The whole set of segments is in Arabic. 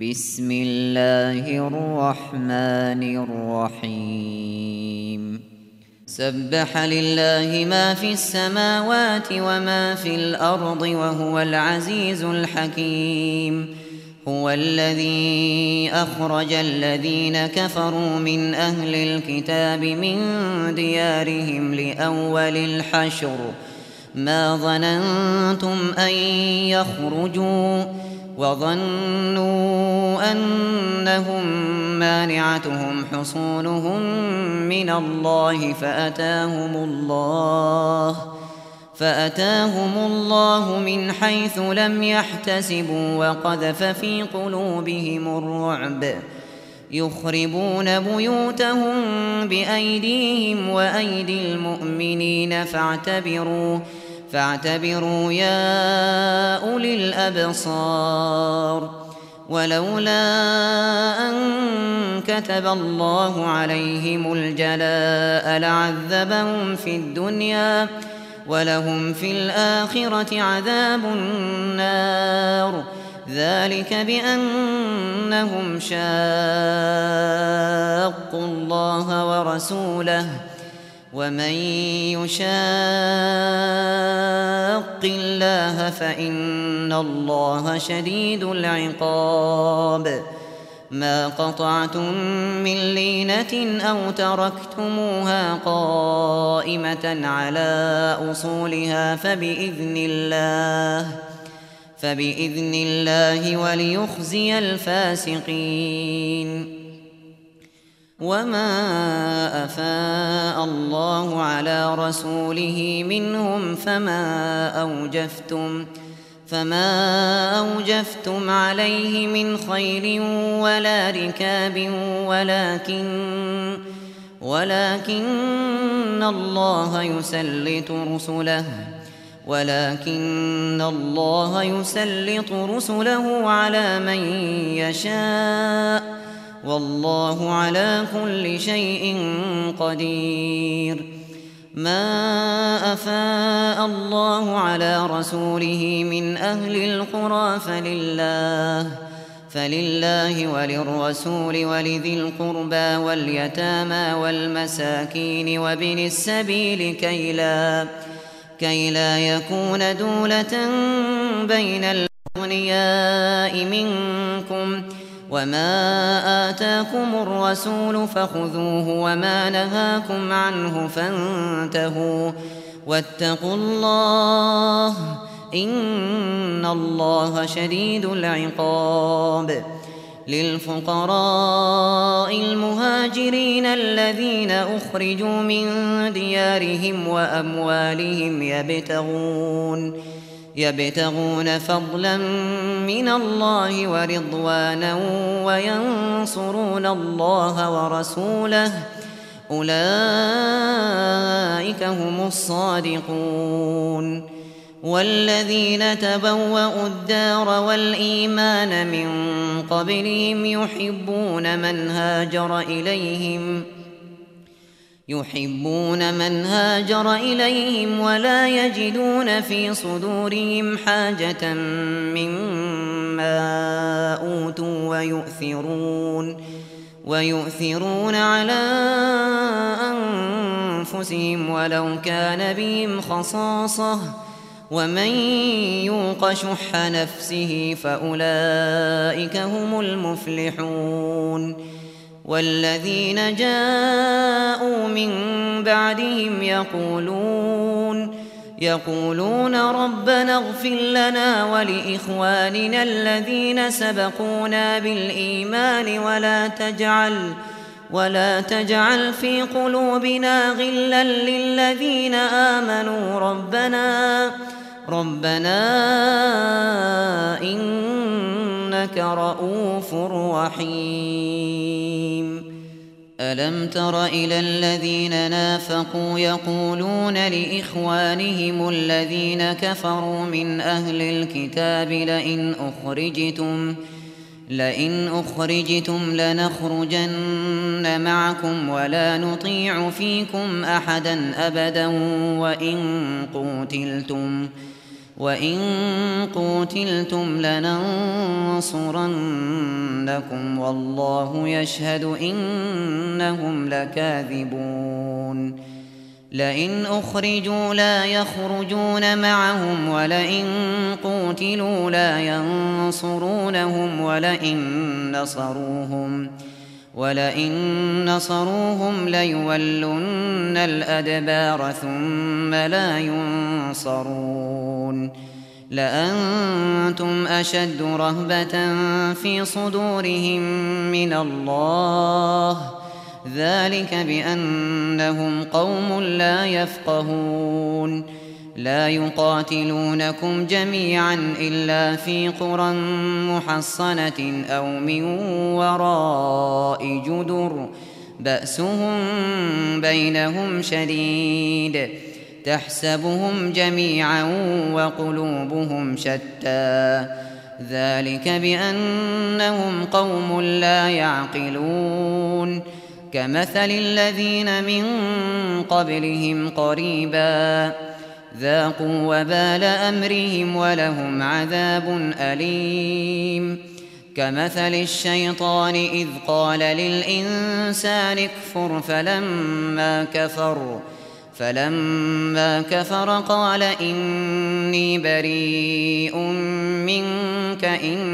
بسم الله الرحمن الرحيم سبح لله ما في السماوات وما في الأرض وهو العزيز الحكيم. هو الذي أخرج الذين كفروا من أهل الكتاب من ديارهم لأول الحشر ما ظننتم أن يخرجوا وظنوا أنهم مانعتهم حصونهم من الله فأتاهم الله من حيث لم يحتسبوا وقذف في قلوبهم الرعب يخربون بيوتهم بأيديهم وأيدي المؤمنين فاعتبروا يا أولي الأبصار. ولولا أن كتب الله عليهم الجلاء لعذبهم في الدنيا ولهم في الآخرة عذاب النار ذلك بأنهم شاقوا الله ورسوله ومن يشاق الله فإن الله شديد العقاب. ما قطعتم من لينة أو تركتموها قائمة على أصولها فبإذن الله وليخزي الفاسقين. وما أفاء الله على رسوله منهم فما أوجفتم عليه من خيل ولا ركاب ولكن الله يسلط رسله على من يشاء والله على كل شيء قدير. ما أفاء الله على رسوله من أهل القرى فلله وللرسول ولذي القربى واليتامى والمساكين وابن السبيل كي لا يكون دولة بين الأغنياء منكم. وما آتاكم الرسول فخذوه وما نهاكم عنه فانتهوا واتقوا الله إن الله شديد العقاب. للفقراء المهاجرين الذين أخرجوا من ديارهم وأموالهم يبتغون فضلا من الله ورضوانا وينصرون الله ورسوله أولئك هم الصادقون. والذين تبوأوا الدار والإيمان من قبلهم يحبون من هاجر إليهم ولا يجدون في صدورهم حاجة مما أوتوا ويؤثرون على أنفسهم ولو كان بهم خصاصة ومن يوق شح نفسه فأولئك هم المفلحون. والذين جاءوا من بعدهم يقولون ربنا اغفر لنا ولإخواننا الذين سبقونا بالإيمان ولا تجعل في قلوبنا غلا للذين آمنوا ربنا إنك رؤوف رحيم. ألم تر إلى الذين نافقوا يقولون لإخوانهم الذين كفروا من أهل الكتاب لئن أخرجتم لنخرجن معكم ولا نطيع فيكم أحدا أبدا وإن قوتلتم لننصرنكم ليفتننكم والله يشهد إنهم لكاذبون لئن أخرجوا لا يخرجون معهم ولئن قوتلوا لا ينصرونهم ولئن نصروهم ليولن الأدبار ثم لا ينصرون لأنتم أشد رهبة في صدورهم من الله ذلك بأنهم قوم لا يفقهون لا يقاتلونكم جميعا إلا في قرى محصنة أو من وراء جدر بأسهم بينهم شديد تحسبهم جميعا وقلوبهم شتى ذلك بأنهم قوم لا يعقلون كمثل الذين من قبلهم قريبا ذاقوا وبال أمرهم ولهم عذاب أليم كمثل الشيطان إذ قال للإنسان اكفر فلما كفر قال إني بريء منك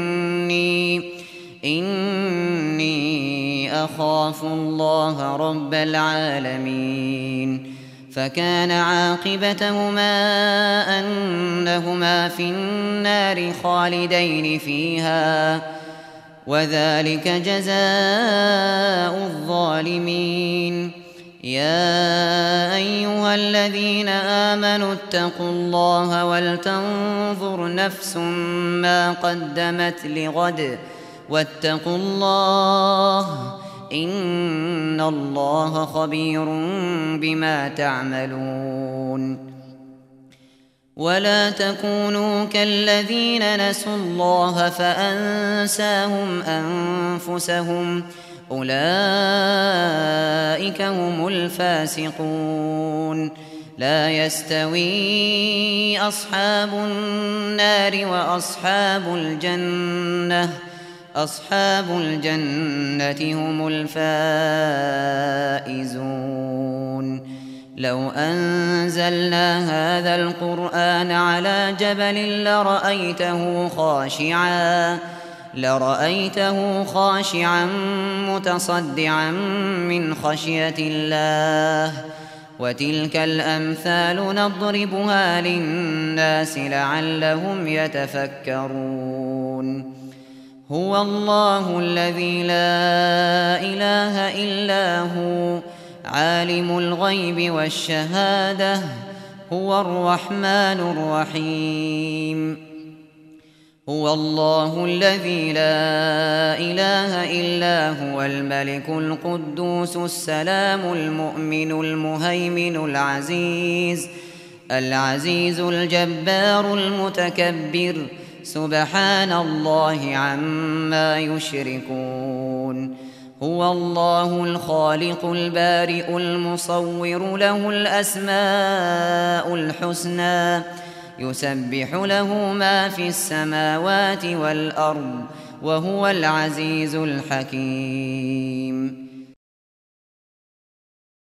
إني أخاف الله رب العالمين فكان عاقبتهما أنهما في النار خالدين فيها وذلك جزاء الظالمين يا أيها الذين آمنوا اتقوا الله ولتنظر نفس ما قدمت لغد واتقوا الله إن الله خبير بما تعملون ولا تكونوا كالذين نسوا الله فأنساهم أنفسهم أولئك هم الفاسقون لا يستوي أصحاب النار وأصحاب الجنة هم الفائزون لو أنزلنا هذا القرآن على جبل لرأيته خاشعا متصدعا من خشية الله وتلك الأمثال نضربها للناس لعلهم يتفكرون هو الله الذي لا إله إلا هو عالم الغيب والشهادة هو الرحمن الرحيم هو الله الذي لا إله إلا هو الملك القدوس السلام المؤمن المهيمن العزيز الجبار المتكبر سبحان الله عما يشركون هو الله الخالق البارئ المصور له الأسماء الحسنى يسبح له ما في السماوات والأرض وهو العزيز الحكيم